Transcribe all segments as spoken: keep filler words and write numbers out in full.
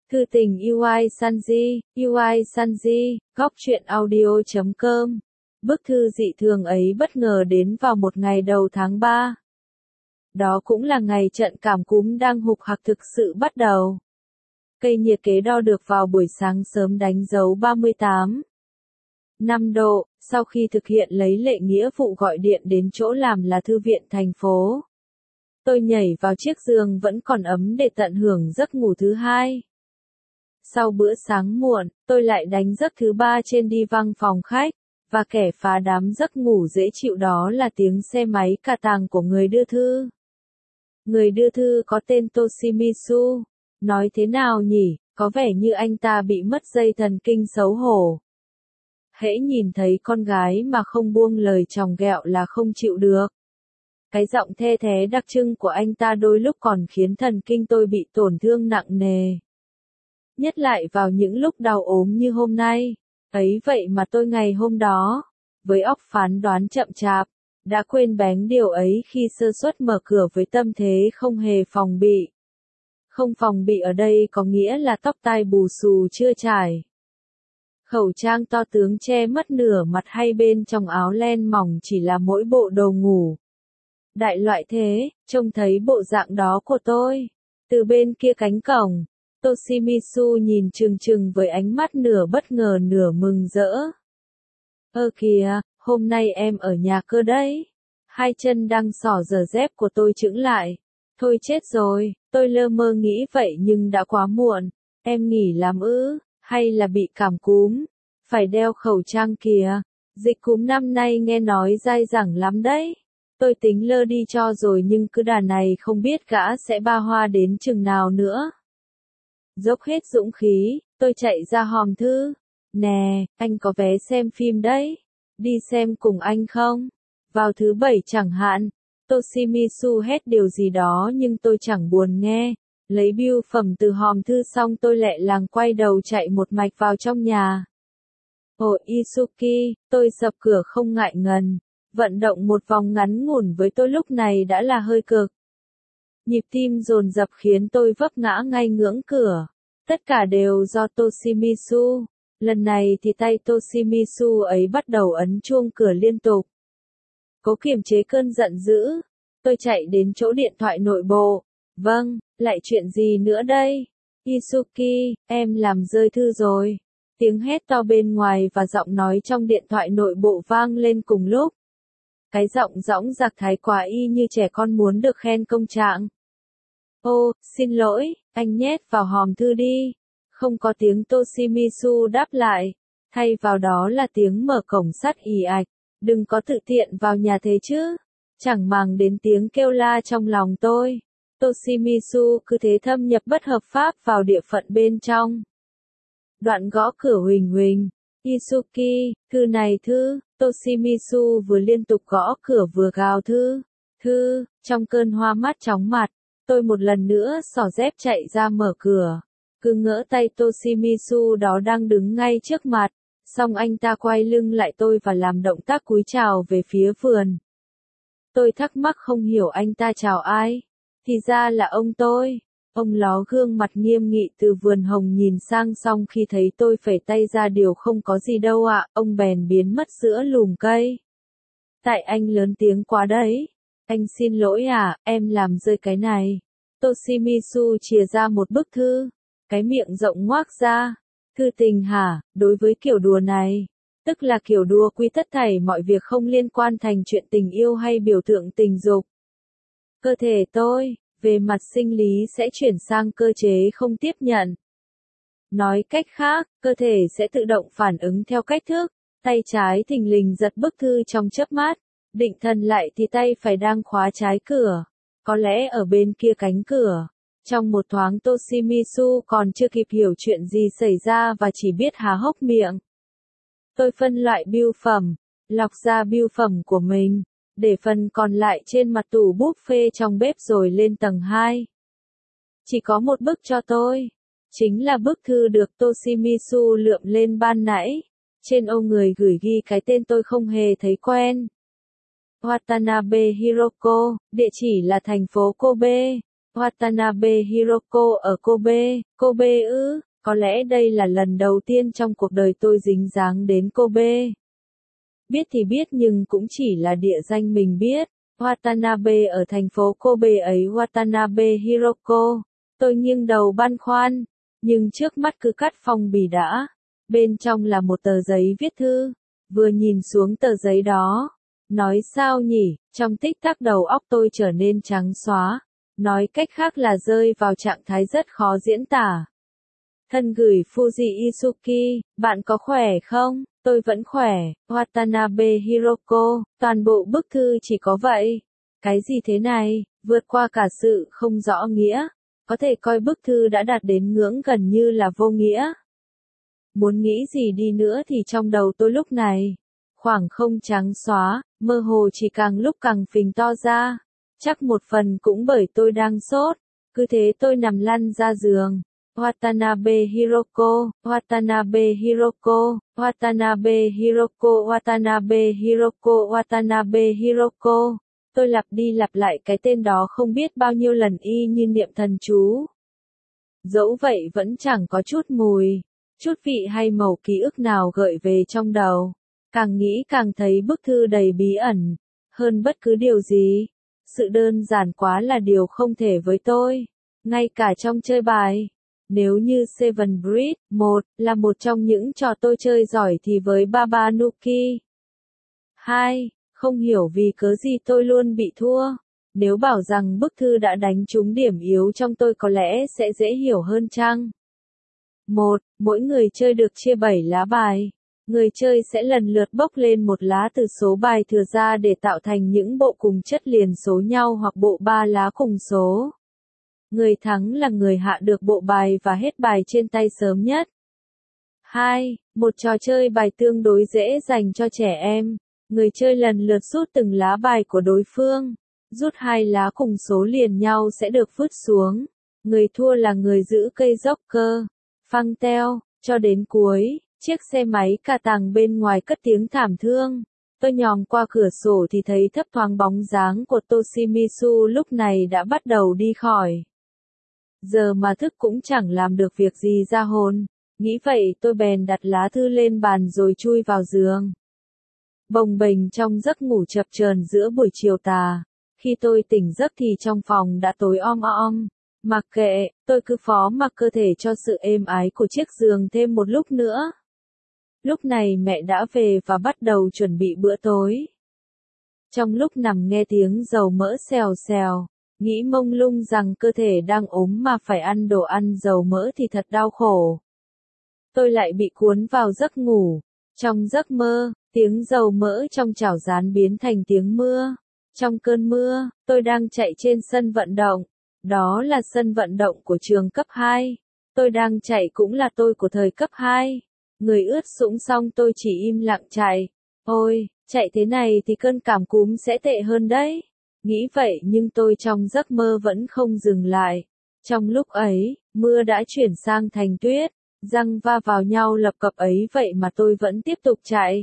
Thư tình u i Sanji, u i Sanji, góc truyện audio chấm com. Bức thư dị thường ấy bất ngờ đến vào một ngày đầu tháng ba. Đó cũng là ngày trận cảm cúm đang hục hặc thực sự bắt đầu. Cây nhiệt kế đo được vào buổi sáng sớm đánh dấu ba mươi tám phẩy năm độ, sau khi thực hiện lấy lệ nghĩa vụ gọi điện đến chỗ làm là thư viện thành phố. Tôi nhảy vào chiếc giường vẫn còn ấm để tận hưởng giấc ngủ thứ hai. Sau bữa sáng muộn, tôi lại đánh giấc thứ ba trên đi văn phòng khách, và kẻ phá đám giấc ngủ dễ chịu đó là tiếng xe máy cà tàng của người đưa thư. Người đưa thư có tên Toshimitsu. Nói thế nào nhỉ, có vẻ như anh ta bị mất dây thần kinh xấu hổ. Hễ nhìn thấy con gái mà không buông lời chòng ghẹo là không chịu được. Cái giọng the thé đặc trưng của anh ta đôi lúc còn khiến thần kinh tôi bị tổn thương nặng nề. Nhất lại vào những lúc đau ốm như hôm nay. Ấy vậy mà tôi ngày hôm đó, với óc phán đoán chậm chạp, đã quên bén điều ấy khi sơ suất mở cửa với tâm thế không hề phòng bị. Không phòng bị ở đây có nghĩa là tóc tai bù xù chưa trải. Khẩu trang to tướng che mất nửa mặt hay bên trong áo len mỏng chỉ là mỗi bộ đồ ngủ. Đại loại thế, trông thấy bộ dạng đó của tôi. Từ bên kia cánh cổng, Toshimitsu nhìn chừng chừng với ánh mắt nửa bất ngờ nửa mừng rỡ. Ơ kìa, hôm nay em ở nhà cơ đấy. Hai chân đang xỏ giở dép của tôi chững lại. Thôi chết rồi, tôi lơ mơ nghĩ vậy nhưng đã quá muộn. Em nghỉ làm ư, hay là bị cảm cúm? Phải đeo khẩu trang kìa. Dịch cúm năm nay nghe nói dai dẳng lắm đấy. Tôi tính lơ đi cho rồi nhưng cứ đà này không biết gã sẽ ba hoa đến chừng nào nữa. Dốc hết dũng khí, tôi chạy ra hòm thư. Nè, anh có vé xem phim đấy. Đi xem cùng anh không? Vào thứ bảy chẳng hạn. Toshimitsu hét điều gì đó nhưng tôi chẳng buồn nghe. Lấy bưu phẩm từ hòm thư xong tôi lẹ làng quay đầu chạy một mạch vào trong nhà. Ồ Isuki, tôi sập cửa không ngại ngần. Vận động một vòng ngắn ngủn với tôi lúc này đã là hơi cực. Nhịp tim dồn dập khiến tôi vấp ngã ngay ngưỡng cửa. Tất cả đều do Toshimitsu. Lần này thì tay Toshimitsu ấy bắt đầu ấn chuông cửa liên tục. Cố kiềm chế cơn giận dữ. Tôi chạy đến chỗ điện thoại nội bộ. Vâng, lại chuyện gì nữa đây? Isuki, em làm rơi thư rồi. Tiếng hét to bên ngoài và giọng nói trong điện thoại nội bộ vang lên cùng lúc. Cái giọng dõng dạc thái quá y như trẻ con muốn được khen công trạng. Ô, xin lỗi, anh nhét vào hòm thư đi. Không có tiếng Toshimitsu đáp lại. Thay vào đó là tiếng mở cổng sắt ì ạch. Đừng có tự tiện vào nhà thế chứ. Chẳng màng đến tiếng kêu la trong lòng tôi. Toshimitsu cứ thế thâm nhập bất hợp pháp vào địa phận bên trong. Đoạn gõ cửa huỳnh huỳnh. Isuki, thư này thư. Toshimitsu vừa liên tục gõ cửa vừa gào thư. Thư, trong cơn hoa mắt chóng mặt. Tôi một lần nữa xỏ dép chạy ra mở cửa. Cứ ngỡ tay Toshimitsu đó đang đứng ngay trước mặt. Xong anh ta quay lưng lại tôi và làm động tác cúi chào về phía vườn. Tôi thắc mắc không hiểu anh ta chào ai. Thì ra là ông tôi. Ông ló gương mặt nghiêm nghị từ vườn hồng nhìn sang xong khi thấy tôi phẩy tay ra điều không có gì đâu ạ, ông bèn biến mất giữa lùm cây. Tại anh lớn tiếng quá đấy. Anh xin lỗi à, em làm rơi cái này. Toshimitsu chìa ra một bức thư. Cái miệng rộng ngoác ra. Thư tình hả, đối với kiểu đùa này. Tức là kiểu đùa quy tất thảy mọi việc không liên quan thành chuyện tình yêu hay biểu tượng tình dục. Cơ thể tôi, về mặt sinh lý sẽ chuyển sang cơ chế không tiếp nhận. Nói cách khác, cơ thể sẽ tự động phản ứng theo cách thức. Tay trái thình lình giật bức thư trong chớp mắt. Định thần lại thì tay phải đang khóa trái cửa. Có lẽ ở bên kia cánh cửa. Trong một thoáng Toshimitsu còn chưa kịp hiểu chuyện gì xảy ra và chỉ biết há hốc miệng. Tôi phân loại bưu phẩm, lọc ra bưu phẩm của mình, để phần còn lại trên mặt tủ buffet trong bếp rồi lên tầng hai. Chỉ có một bức cho tôi. Chính là bức thư được Toshimitsu lượm lên ban nãy. Trên ô người gửi ghi cái tên tôi không hề thấy quen. Watanabe Hiroko, địa chỉ là thành phố Kobe. Watanabe Hiroko ở Kobe, Kobe ư, có lẽ đây là lần đầu tiên trong cuộc đời tôi dính dáng đến Kobe. Biết thì biết nhưng cũng chỉ là địa danh mình biết. Watanabe ở thành phố Kobe ấy, Watanabe Hiroko. Tôi nghiêng đầu băn khoăn, nhưng trước mắt cứ cắt phong bì đã. Bên trong là một tờ giấy viết thư. Vừa nhìn xuống tờ giấy đó, nói sao nhỉ, trong tích tắc đầu óc tôi trở nên trắng xóa. Nói cách khác là rơi vào trạng thái rất khó diễn tả. Thân gửi Fuji Isuki, bạn có khỏe không? Tôi vẫn khỏe, Watanabe Hiroko, toàn bộ bức thư chỉ có vậy. Cái gì thế này, vượt qua cả sự không rõ nghĩa. Có thể coi bức thư đã đạt đến ngưỡng gần như là vô nghĩa. Muốn nghĩ gì đi nữa thì trong đầu tôi lúc này, khoảng không trắng xóa, mơ hồ chỉ càng lúc càng phình to ra. Chắc một phần cũng bởi tôi đang sốt. Cứ thế tôi nằm lăn ra giường. Watanabe Hiroko, Watanabe Hiroko, Watanabe Hiroko, Watanabe Hiroko, Watanabe Hiroko. Tôi lặp đi lặp lại cái tên đó không biết bao nhiêu lần y như niệm thần chú. Dẫu vậy vẫn chẳng có chút mùi, chút vị hay màu ký ức nào gợi về trong đầu. Càng nghĩ càng thấy bức thư đầy bí ẩn, hơn bất cứ điều gì. Sự đơn giản quá là điều không thể với tôi. Ngay cả trong chơi bài. Nếu như Seven Bridge, một, là một trong những trò tôi chơi giỏi thì với Babanuki. hai. Không hiểu vì cớ gì tôi luôn bị thua. Nếu bảo rằng bức thư đã đánh trúng điểm yếu trong tôi có lẽ sẽ dễ hiểu hơn chăng? một. Mỗi người chơi được chia bảy lá bài. Người chơi sẽ lần lượt bốc lên một lá từ số bài thừa ra để tạo thành những bộ cùng chất liền số nhau hoặc bộ ba lá cùng số. Người thắng là người hạ được bộ bài và hết bài trên tay sớm nhất. hai. Một trò chơi bài tương đối dễ dành cho trẻ em. Người chơi lần lượt rút từng lá bài của đối phương. Rút hai lá cùng số liền nhau sẽ được vứt xuống. Người thua là người giữ cây joker, phăng teo, cho đến cuối. Chiếc xe máy cà tàng bên ngoài cất tiếng thảm thương. Tôi nhòm qua cửa sổ thì thấy thấp thoáng bóng dáng của Toshimitsu lúc này đã bắt đầu đi khỏi. Giờ mà thức cũng chẳng làm được việc gì ra hồn. Nghĩ vậy tôi bèn đặt lá thư lên bàn rồi chui vào giường. Bồng bềnh trong giấc ngủ chập chờn giữa buổi chiều tà. Khi tôi tỉnh giấc thì trong phòng đã tối om om. Mặc kệ, tôi cứ phó mặc cơ thể cho sự êm ái của chiếc giường thêm một lúc nữa. Lúc này mẹ đã về và bắt đầu chuẩn bị bữa tối. Trong lúc nằm nghe tiếng dầu mỡ xèo xèo, nghĩ mông lung rằng cơ thể đang ốm mà phải ăn đồ ăn dầu mỡ thì thật đau khổ. Tôi lại bị cuốn vào giấc ngủ. Trong giấc mơ, tiếng dầu mỡ trong chảo rán biến thành tiếng mưa. Trong cơn mưa, tôi đang chạy trên sân vận động. Đó là sân vận động của trường cấp hai. Tôi đang chạy cũng là tôi của thời cấp hai. Người ướt sũng xong tôi chỉ im lặng chạy. Ôi, chạy thế này thì cơn cảm cúm sẽ tệ hơn đấy. Nghĩ vậy nhưng tôi trong giấc mơ vẫn không dừng lại. Trong lúc ấy, mưa đã chuyển sang thành tuyết. Răng va vào nhau lập cập ấy vậy mà tôi vẫn tiếp tục chạy.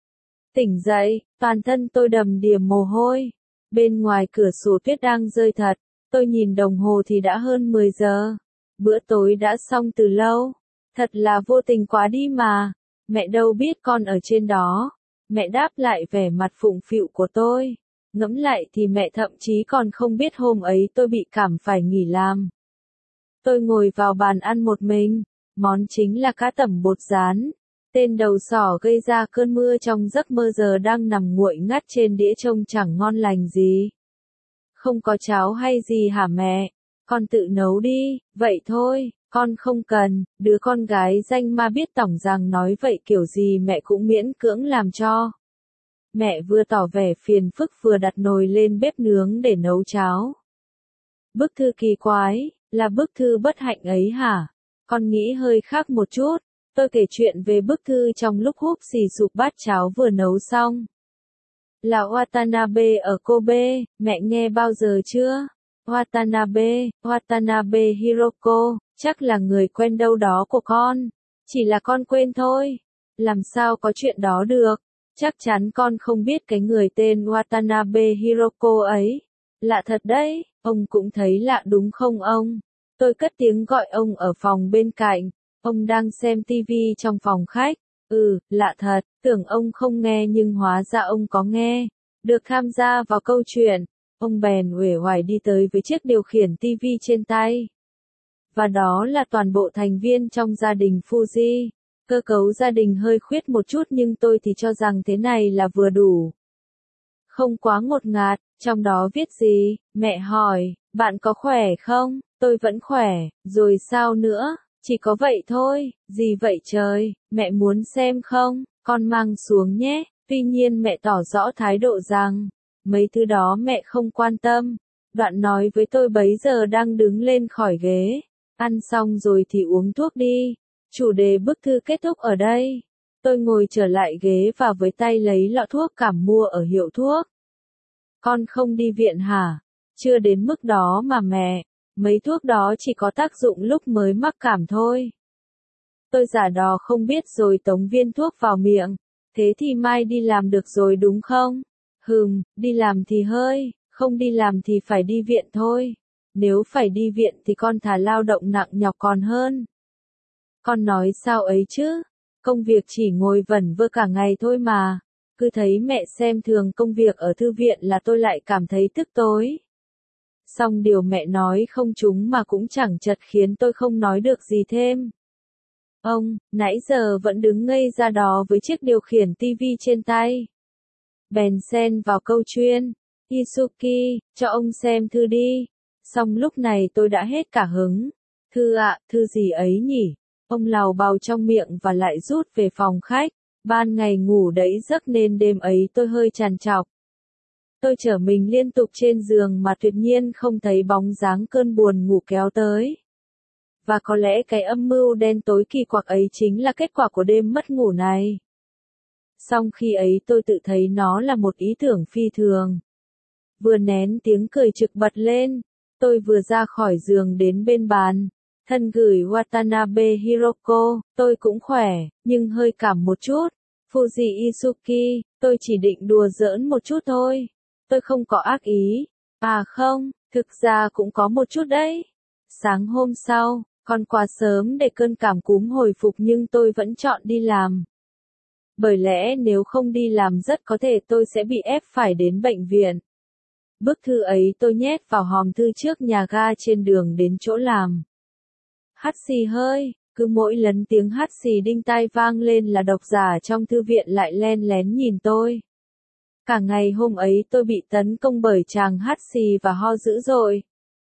Tỉnh dậy, toàn thân tôi đầm đìa mồ hôi. Bên ngoài cửa sổ tuyết đang rơi thật. Tôi nhìn đồng hồ thì đã hơn mười giờ. Bữa tối đã xong từ lâu. Thật là vô tình quá đi mà. Mẹ đâu biết con ở trên đó. Mẹ đáp lại vẻ mặt phụng phịu của tôi. Ngẫm lại thì mẹ thậm chí còn không biết hôm ấy tôi bị cảm phải nghỉ làm. Tôi ngồi vào bàn ăn một mình. Món chính là cá tẩm bột rán. Tên đầu sỏ gây ra cơn mưa trong giấc mơ giờ đang nằm nguội ngắt trên đĩa trông chẳng ngon lành gì. Không có cháo hay gì hả mẹ? Con tự nấu đi, vậy thôi, con không cần. Đứa con gái danh ma biết tỏng rằng nói vậy kiểu gì mẹ cũng miễn cưỡng làm cho. Mẹ vừa tỏ vẻ phiền phức vừa đặt nồi lên bếp nướng để nấu cháo. Bức thư kỳ quái, là bức thư bất hạnh ấy hả? Con nghĩ hơi khác một chút. Tôi kể chuyện về bức thư trong lúc húp xì sụp bát cháo vừa nấu xong. Là Watanabe ở Kobe, mẹ nghe bao giờ chưa? Watanabe, Watanabe Hiroko, chắc là người quen đâu đó của con. Chỉ là con quên thôi. Làm sao có chuyện đó được? Chắc chắn con không biết cái người tên Watanabe Hiroko ấy. Lạ thật đấy, ông cũng thấy lạ đúng không ông? Tôi cất tiếng gọi ông ở phòng bên cạnh, ông đang xem tivi trong phòng khách. Ừ, lạ thật, tưởng ông không nghe nhưng hóa ra ông có nghe. Được tham gia vào câu chuyện, ông bèn uể oải đi tới với chiếc điều khiển tivi trên tay. Và đó là toàn bộ thành viên trong gia đình Fuji. Cơ cấu gia đình hơi khuyết một chút nhưng tôi thì cho rằng thế này là vừa đủ. Không quá ngột ngạt, trong đó viết gì? Mẹ hỏi, bạn có khỏe không? Tôi vẫn khỏe, rồi sao nữa? Chỉ có vậy thôi, gì vậy trời, mẹ muốn xem không? Con mang xuống nhé. Tuy nhiên mẹ tỏ rõ thái độ rằng, mấy thứ đó mẹ không quan tâm. Đoạn nói với tôi bấy giờ đang đứng lên khỏi ghế. Ăn xong rồi thì uống thuốc đi. Chủ đề bức thư kết thúc ở đây. Tôi ngồi trở lại ghế và với tay lấy lọ thuốc cảm mua ở hiệu thuốc. Con không đi viện hả? Chưa đến mức đó mà mẹ. Mấy thuốc đó chỉ có tác dụng lúc mới mắc cảm thôi. Tôi giả đò không biết rồi tống viên thuốc vào miệng. Thế thì mai đi làm được rồi đúng không? Hừm, đi làm thì hơi, không đi làm thì phải đi viện thôi. Nếu phải đi viện thì con thà lao động nặng nhọc còn hơn. Con nói sao ấy chứ? Công việc chỉ ngồi vẩn vơ cả ngày thôi mà. Cứ thấy mẹ xem thường công việc ở thư viện là tôi lại cảm thấy tức tối. Song điều mẹ nói không trúng mà cũng chẳng chật khiến tôi không nói được gì thêm. Ông, nãy giờ vẫn đứng ngây ra đó với chiếc điều khiển tivi trên tay. Bèn xen vào câu chuyên. Isuki, cho ông xem thư đi. Xong lúc này tôi đã hết cả hứng. Thư ạ, thư gì ấy nhỉ? Ông lào bào trong miệng và lại rút về phòng khách. Ban ngày ngủ đẫy giấc nên đêm ấy tôi hơi trằn trọc. Tôi trở mình liên tục trên giường mà tuyệt nhiên không thấy bóng dáng cơn buồn ngủ kéo tới. Và có lẽ cái âm mưu đen tối kỳ quặc ấy chính là kết quả của đêm mất ngủ này. Song khi ấy tôi tự thấy nó là một ý tưởng phi thường. Vừa nén tiếng cười trực bật lên, tôi vừa ra khỏi giường đến bên bàn. Thân gửi Watanabe Hiroko, tôi cũng khỏe, nhưng hơi cảm một chút. Fuji Isuki, tôi chỉ định đùa giỡn một chút thôi. Tôi không có ác ý. À không, thực ra cũng có một chút đấy. Sáng hôm sau, còn quá sớm để cơn cảm cúm hồi phục nhưng tôi vẫn chọn đi làm. Bởi lẽ nếu không đi làm rất có thể tôi sẽ bị ép phải đến bệnh viện. Bức thư ấy tôi nhét vào hòm thư trước nhà ga trên đường đến chỗ làm. Hắt xì hơi, cứ mỗi lần tiếng hắt xì đinh tai vang lên là độc giả trong thư viện lại len lén nhìn tôi. Cả ngày hôm ấy tôi bị tấn công bởi chàng hắt xì và ho dữ dội.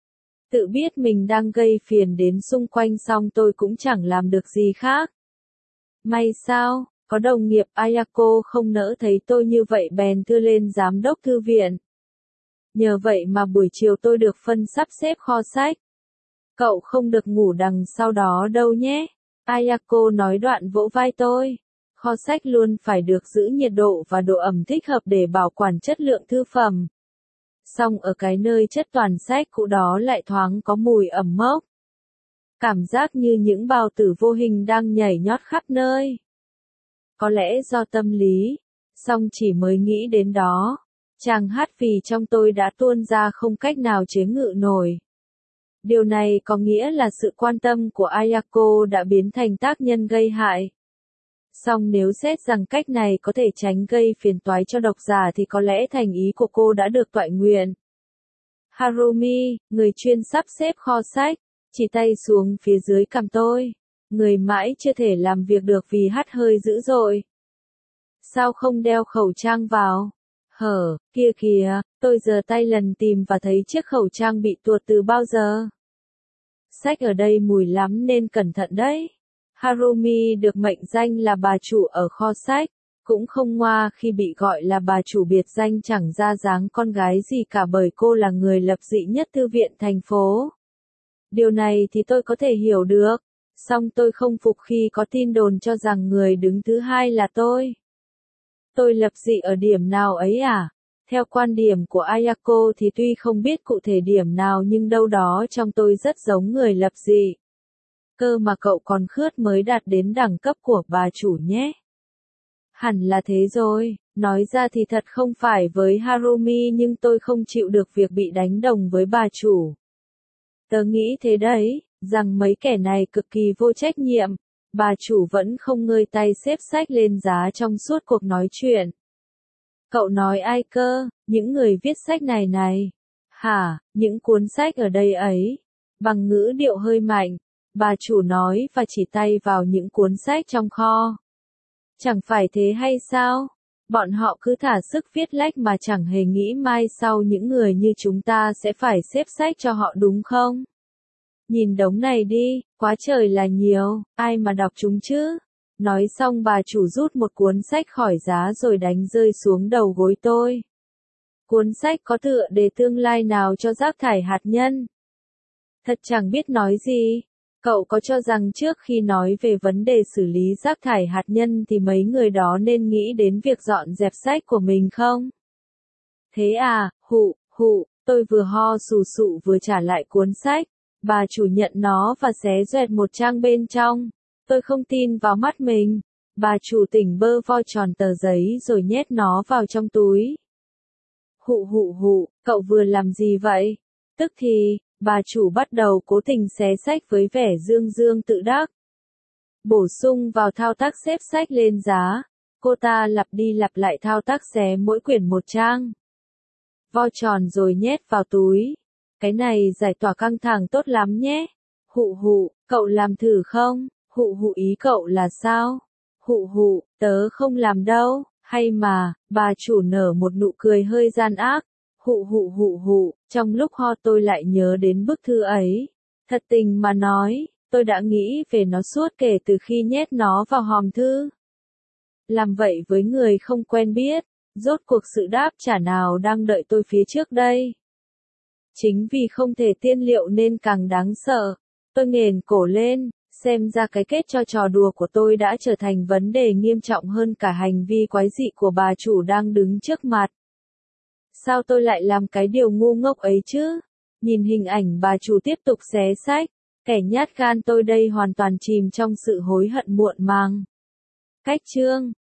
Tự biết mình đang gây phiền đến xung quanh xong tôi cũng chẳng làm được gì khác. May sao, có đồng nghiệp Ayako không nỡ thấy tôi như vậy bèn đưa lên giám đốc thư viện. Nhờ vậy mà buổi chiều tôi được phân sắp xếp kho sách. Cậu không được ngủ đằng sau đó đâu nhé. Ayako nói đoạn vỗ vai tôi. Kho sách luôn phải được giữ nhiệt độ và độ ẩm thích hợp để bảo quản chất lượng thư phẩm. Song ở cái nơi chất toàn sách cũ đó lại thoáng có mùi ẩm mốc. Cảm giác như những bào tử vô hình đang nhảy nhót khắp nơi. Có lẽ do tâm lý, song chỉ mới nghĩ đến đó, chàng hát phì trong tôi đã tuôn ra không cách nào chế ngự nổi. Điều này có nghĩa là sự quan tâm của Ayako đã biến thành tác nhân gây hại. Song nếu xét rằng cách này có thể tránh gây phiền toái cho độc giả thì có lẽ thành ý của cô đã được toại nguyện. Harumi, người chuyên sắp xếp kho sách, chỉ tay xuống phía dưới cằm tôi. Người mãi chưa thể làm việc được vì hắt hơi dữ dội. Sao không đeo khẩu trang vào? Hở, kia kìa, tôi giơ tay lần tìm và thấy chiếc khẩu trang bị tuột từ bao giờ. Sách ở đây mùi lắm nên cẩn thận đấy. Harumi được mệnh danh là bà chủ ở kho sách, cũng không ngoa khi bị gọi là bà chủ biệt danh chẳng ra dáng con gái gì cả bởi cô là người lập dị nhất thư viện thành phố. Điều này thì tôi có thể hiểu được, song tôi không phục khi có tin đồn cho rằng người đứng thứ hai là tôi. Tôi lập dị ở điểm nào ấy à? Theo quan điểm của Ayako thì tuy không biết cụ thể điểm nào nhưng đâu đó trong tôi rất giống người lập dị. Cơ mà cậu còn khướt mới đạt đến đẳng cấp của bà chủ nhé. Hẳn là thế rồi, nói ra thì thật không phải với Harumi nhưng tôi không chịu được việc bị đánh đồng với bà chủ. Tớ nghĩ thế đấy, rằng mấy kẻ này cực kỳ vô trách nhiệm. Bà chủ vẫn không ngơi tay xếp sách lên giá trong suốt cuộc nói chuyện. Cậu nói ai cơ, những người viết sách này này? Hả, những cuốn sách ở đây ấy? Bằng ngữ điệu hơi mạnh, bà chủ nói và chỉ tay vào những cuốn sách trong kho. Chẳng phải thế hay sao? Bọn họ cứ thả sức viết lách mà chẳng hề nghĩ mai sau những người như chúng ta sẽ phải xếp sách cho họ đúng không? Nhìn đống này đi, quá trời là nhiều, ai mà đọc chúng chứ? Nói xong bà chủ rút một cuốn sách khỏi giá rồi đánh rơi xuống đầu gối tôi. Cuốn sách có tựa đề tương lai nào cho rác thải hạt nhân? Thật chẳng biết nói gì. Cậu có cho rằng trước khi nói về vấn đề xử lý rác thải hạt nhân thì mấy người đó nên nghĩ đến việc dọn dẹp sách của mình không? Thế à, hụ, hụ, tôi vừa ho sù sụ vừa trả lại cuốn sách. Bà chủ nhận nó và xé xoẹt một trang bên trong. Tôi không tin vào mắt mình. Bà chủ tỉnh bơ vo tròn tờ giấy rồi nhét nó vào trong túi. Hụ hụ hụ, cậu vừa làm gì vậy? Tức thì, bà chủ bắt đầu cố tình xé sách với vẻ dương dương tự đắc. Bổ sung vào thao tác xếp sách lên giá, cô ta lặp đi lặp lại thao tác xé mỗi quyển một trang. Vo tròn rồi nhét vào túi. Cái này giải tỏa căng thẳng tốt lắm nhé. Hụ hụ, cậu làm thử không? Hụ hụ ý cậu là sao? Hụ hụ, tớ không làm đâu. Hay mà, bà chủ nở một nụ cười hơi gian ác. Hụ hụ hụ hụ, trong lúc ho tôi lại nhớ đến bức thư ấy. Thật tình mà nói, tôi đã nghĩ về nó suốt kể từ khi nhét nó vào hòm thư. Làm vậy với người không quen biết, rốt cuộc sự đáp trả nào đang đợi tôi phía trước đây? Chính vì không thể tiên liệu nên càng đáng sợ. Tôi nghển cổ lên, xem ra cái kết cho trò đùa của tôi đã trở thành vấn đề nghiêm trọng hơn cả hành vi quái dị của bà chủ đang đứng trước mặt. Sao tôi lại làm cái điều ngu ngốc ấy chứ? Nhìn hình ảnh bà chủ tiếp tục xé sách, kẻ nhát gan tôi đây hoàn toàn chìm trong sự hối hận muộn màng. Cách chương